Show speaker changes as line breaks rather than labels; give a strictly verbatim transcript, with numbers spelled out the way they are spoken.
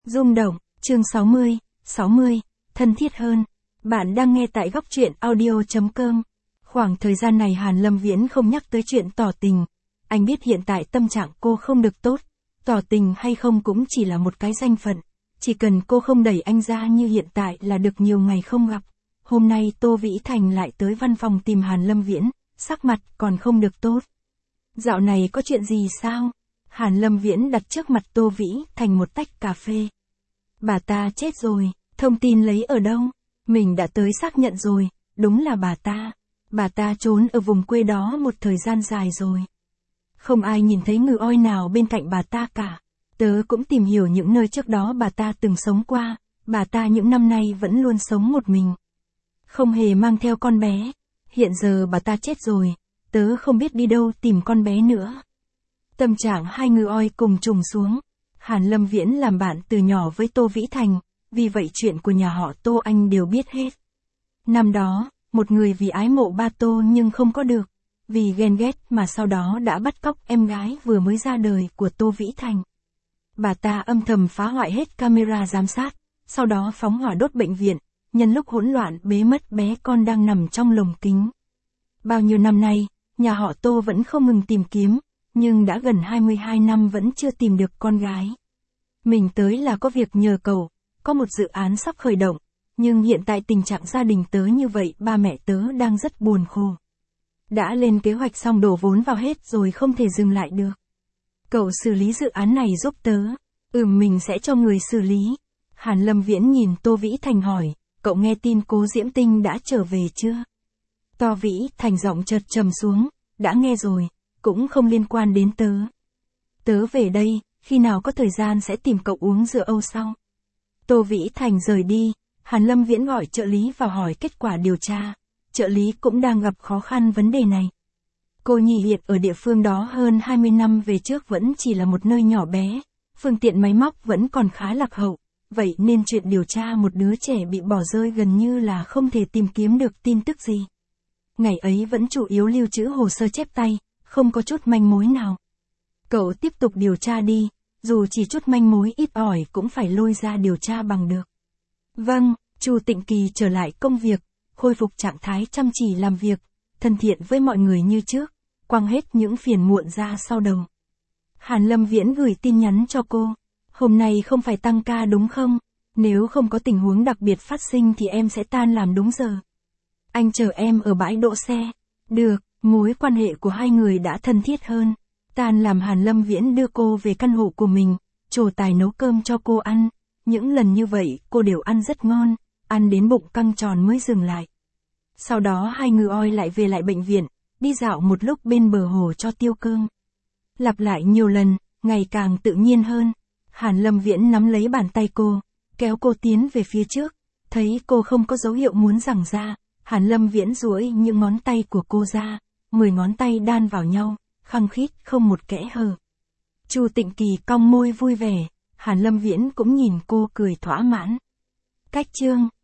Rung động, chương sáu mươi, sáu mươi, thân thiết hơn. Bạn đang nghe tại góc truyện audio chấm com. Khoảng thời gian này Hàn Lâm Viễn không nhắc tới chuyện tỏ tình. Anh biết hiện tại tâm trạng cô không được tốt. Tỏ tình hay không cũng chỉ là một cái danh phận. Chỉ cần cô không đẩy anh ra như hiện tại là được nhiều ngày không gặp. Hôm nay Tô Vĩ Thành lại tới văn phòng tìm Hàn Lâm Viễn, sắc mặt còn không được tốt. Dạo này có chuyện gì sao? Hàn Lâm Viễn đặt trước mặt Tô Vĩ Thành một tách cà phê. Bà ta chết rồi, thông tin lấy ở đâu? Mình đã tới xác nhận rồi, đúng là bà ta. Bà ta trốn ở vùng quê đó một thời gian dài rồi. Không ai nhìn thấy ngừ oi nào bên cạnh bà ta cả. Tớ cũng tìm hiểu những nơi trước đó bà ta từng sống qua. Bà ta những năm nay vẫn luôn sống một mình. Không hề mang theo con bé. Hiện giờ bà ta chết rồi. Tớ không biết đi đâu tìm con bé nữa. Tâm trạng hai ngừ oi cùng trùng xuống. Hàn Lâm Viễn làm bạn từ nhỏ với Tô Vĩ Thành, vì vậy chuyện của nhà họ Tô anh đều biết hết. Năm đó, một người vì ái mộ ba Tô nhưng không có được, vì ghen ghét mà sau đó đã bắt cóc em gái vừa mới ra đời của Tô Vĩ Thành. Bà ta âm thầm phá hoại hết camera giám sát, sau đó phóng hỏa đốt bệnh viện, nhân lúc hỗn loạn bế mất bé con đang nằm trong lồng kính. Bao nhiêu năm nay, nhà họ Tô vẫn không ngừng tìm kiếm, nhưng đã gần hai mươi hai năm vẫn chưa tìm được con gái. Mình tới là có việc nhờ cậu, có một dự án sắp khởi động, nhưng hiện tại tình trạng gia đình tớ như vậy ba mẹ tớ đang rất buồn khổ. Đã lên kế hoạch xong đổ vốn vào hết rồi không thể dừng lại được. Cậu xử lý dự án này giúp tớ. Ừm mình sẽ cho người xử lý. Hàn Lâm Viễn nhìn Tô Vĩ Thành hỏi, cậu nghe tin Cố Diễm Tinh đã trở về chưa? Tô Vĩ Thành giọng chợt trầm xuống, đã nghe rồi, cũng không liên quan đến tớ. Tớ về đây, khi nào có thời gian sẽ tìm cậu uống rượu Âu sau. Tô Vĩ Thành rời đi, Hàn Lâm Viễn gọi trợ lý vào hỏi kết quả điều tra. Trợ lý cũng đang gặp khó khăn vấn đề này. Cô Nhi hiện ở địa phương đó hơn hai mươi năm về trước vẫn chỉ là một nơi nhỏ bé, phương tiện máy móc vẫn còn khá lạc hậu, vậy nên chuyện điều tra một đứa trẻ bị bỏ rơi gần như là không thể tìm kiếm được tin tức gì. Ngày ấy vẫn chủ yếu lưu trữ hồ sơ chép tay, không có chút manh mối nào. Cậu tiếp tục điều tra đi, dù chỉ chút manh mối ít ỏi cũng phải lôi ra điều tra bằng được. Vâng, Chu Tịnh Kỳ trở lại công việc, khôi phục trạng thái chăm chỉ làm việc, thân thiện với mọi người như trước, quăng hết những phiền muộn ra sau đầu. Hàn Lâm Viễn gửi tin nhắn cho cô, hôm nay không phải tăng ca đúng không? Nếu không có tình huống đặc biệt phát sinh thì em sẽ tan làm đúng giờ. Anh chờ em ở bãi đỗ xe. Được, mối quan hệ của hai người đã thân thiết hơn. Tan làm Hàn Lâm Viễn đưa cô về căn hộ của mình, trổ tài nấu cơm cho cô ăn. Những lần như vậy cô đều ăn rất ngon, ăn đến bụng căng tròn mới dừng lại. Sau đó hai ngừ oi lại về lại bệnh viện, đi dạo một lúc bên bờ hồ cho tiêu cơm. Lặp lại nhiều lần, ngày càng tự nhiên hơn. Hàn Lâm Viễn nắm lấy bàn tay cô, kéo cô tiến về phía trước. Thấy cô không có dấu hiệu muốn giằng ra, Hàn Lâm Viễn duỗi những ngón tay của cô ra, mười ngón tay đan vào nhau, khăng khít không một kẽ hở. Chu Tịnh Kỳ cong môi vui vẻ, Hàn Lâm Viễn cũng nhìn cô cười thỏa mãn. Cách chương